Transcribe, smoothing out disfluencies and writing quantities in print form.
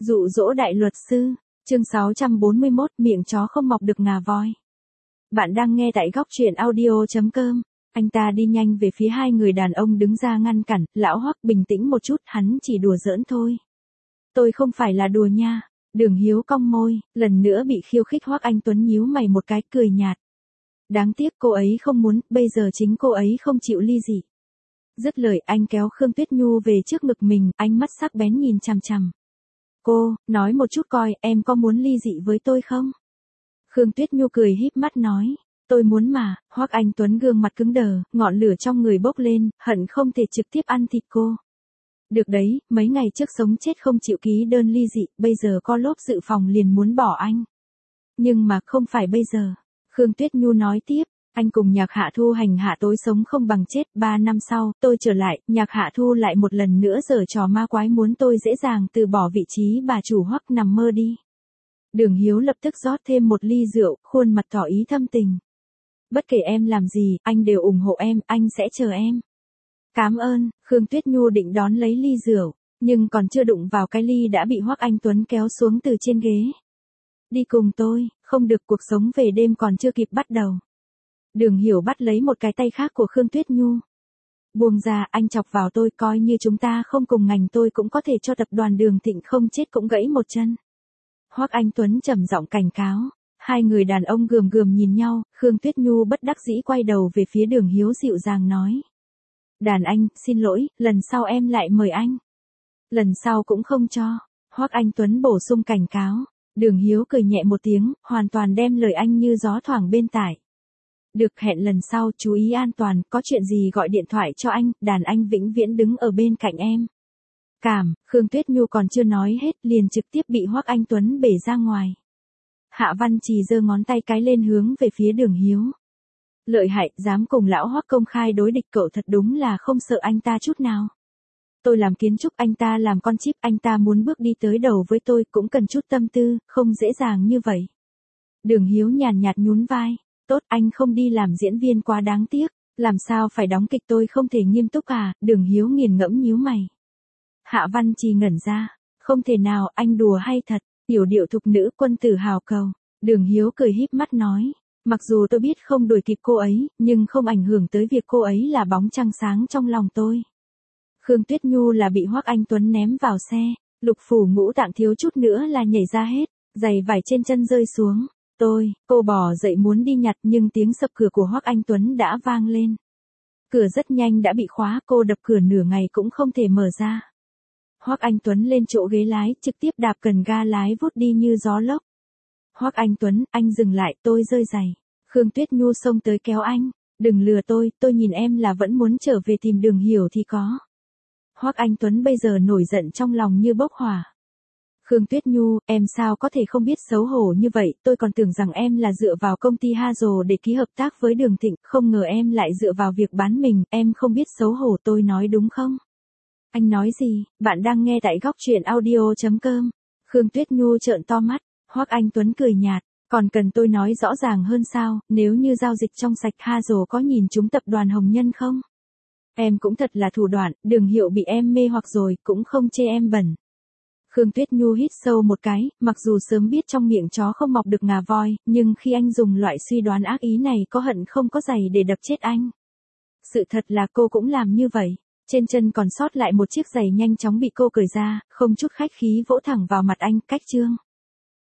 Dụ dỗ đại luật sư, chương 641, miệng chó không mọc được ngà voi. Bạn đang nghe tại góc truyện audio.com. Anh ta đi nhanh về phía hai người đàn ông đứng ra ngăn cản. Lão Hoắc bình tĩnh một chút, hắn chỉ đùa giỡn thôi. Tôi không phải là đùa nha. Đường Hiếu cong môi, lần nữa bị khiêu khích. Hoắc Anh Tuấn nhíu mày một cái, cười nhạt. Đáng tiếc cô ấy không muốn, bây giờ chính cô ấy không chịu ly dị. Dứt lời anh kéo Khương Tuyết Nhu về trước ngực mình, ánh mắt sắc bén nhìn chằm chằm. Cô, nói một chút coi, em có muốn ly dị với tôi không? Khương Tuyết Nhu cười híp mắt nói, tôi muốn mà. Hoắc Anh Tuấn gương mặt cứng đờ, ngọn lửa trong người bốc lên, hận không thể trực tiếp ăn thịt cô. Được đấy, mấy ngày trước sống chết không chịu ký đơn ly dị, bây giờ có lốp dự phòng liền muốn bỏ anh. Nhưng mà không phải bây giờ. Khương Tuyết Nhu nói tiếp, anh cùng Nhạc Hạ Thu hành hạ tôi sống không bằng chết, 3 năm sau, tôi trở lại, Nhạc Hạ Thu lại một lần nữa giở trò ma quái muốn tôi dễ dàng từ bỏ vị trí bà chủ Hoắc nằm mơ đi. Đường Hiếu lập tức rót thêm một ly rượu, khuôn mặt tỏ ý thâm tình. Bất kể em làm gì, anh đều ủng hộ em, anh sẽ chờ em. Cảm ơn. Khương Tuyết Nhu định đón lấy ly rượu, nhưng còn chưa đụng vào cái ly đã bị Hoắc Anh Tuấn kéo xuống từ trên ghế. Đi cùng tôi, không được, cuộc sống về đêm còn chưa kịp bắt đầu. Đường Hiểu bắt lấy một cái tay khác của Khương Tuyết Nhu. Buông ra, anh chọc vào tôi, coi như chúng ta không cùng ngành tôi cũng có thể cho tập đoàn Đường Thịnh không chết cũng gãy một chân. Hoắc Anh Tuấn trầm giọng cảnh cáo. Hai người đàn ông gườm gườm nhìn nhau, Khương Tuyết Nhu bất đắc dĩ quay đầu về phía Đường Hiếu dịu dàng nói. Đàn anh, xin lỗi, lần sau em lại mời anh. Lần sau cũng không cho. Hoắc Anh Tuấn bổ sung cảnh cáo. Đường Hiếu cười nhẹ một tiếng, hoàn toàn đem lời anh như gió thoảng bên tai. Được, hẹn lần sau, chú ý an toàn, có chuyện gì gọi điện thoại cho anh, đàn anh vĩnh viễn đứng ở bên cạnh em. Khương Tuyết Nhu còn chưa nói hết, liền trực tiếp bị Hoắc Anh Tuấn bể ra ngoài. Hạ Văn Trì giơ ngón tay cái lên hướng về phía Đường Hiếu. Lợi hại, dám cùng lão Hoắc công khai đối địch, cậu thật đúng là không sợ anh ta chút nào. Tôi làm kiến trúc, anh ta làm con chip, anh ta muốn bước đi tới đầu với tôi cũng cần chút tâm tư, không dễ dàng như vậy. Đường Hiếu nhàn nhạt nhún vai. Tốt, anh không đi làm diễn viên quá đáng tiếc, làm sao phải đóng kịch, tôi không thể nghiêm túc à? Đường Hiếu nghiền ngẫm nhíu mày. Hạ Văn Trì ngẩn ra, không thể nào, anh đùa hay thật? Tiểu điệu thục nữ quân tử hào cầu. Đường Hiếu cười híp mắt nói, mặc dù tôi biết không đuổi kịp cô ấy, nhưng không ảnh hưởng tới việc cô ấy là bóng trăng sáng trong lòng tôi. Khương Tuyết Nhu là bị Hoắc Anh Tuấn ném vào xe, lục phủ ngũ tạng thiếu chút nữa là nhảy ra hết, giày vải trên chân rơi xuống. Cô bò dậy muốn đi nhặt nhưng tiếng sập cửa của Hoắc Anh Tuấn đã vang lên. Cửa rất nhanh đã bị khóa, cô đập cửa nửa ngày cũng không thể mở ra. Hoắc Anh Tuấn lên chỗ ghế lái, trực tiếp đạp cần ga lái vút đi như gió lốc. Hoắc Anh Tuấn, anh dừng lại, tôi rơi giày. Khương Tuyết Nhu xông tới kéo anh, đừng lừa tôi nhìn em là vẫn muốn trở về tìm Đường Hiểu thì có. Hoắc Anh Tuấn bây giờ nổi giận trong lòng như bốc hỏa. Khương Tuyết Nhu, em sao có thể không biết xấu hổ như vậy, tôi còn tưởng rằng em là dựa vào công ty Hazel để ký hợp tác với Đường Thịnh, không ngờ em lại dựa vào việc bán mình, em không biết xấu hổ, tôi nói đúng không? Anh nói gì? Bạn đang nghe tại góc truyện audio.com. Khương Tuyết Nhu trợn to mắt, Hoắc Anh Tuấn cười nhạt, còn cần tôi nói rõ ràng hơn sao, nếu như giao dịch trong sạch, Hazel có nhìn trúng tập đoàn Hồng Nhân không? Em cũng thật là thủ đoạn, Đường Hiểu bị em mê hoặc rồi, cũng không chê em bẩn. Khương Tuyết Nhu hít sâu một cái, mặc dù sớm biết trong miệng chó không mọc được ngà voi, nhưng khi anh dùng loại suy đoán ác ý này có hận không có giày để đập chết anh. Sự thật là cô cũng làm như vậy. Trên chân còn sót lại một chiếc giày nhanh chóng bị cô cởi ra, không chút khách khí vỗ thẳng vào mặt anh, cách chương.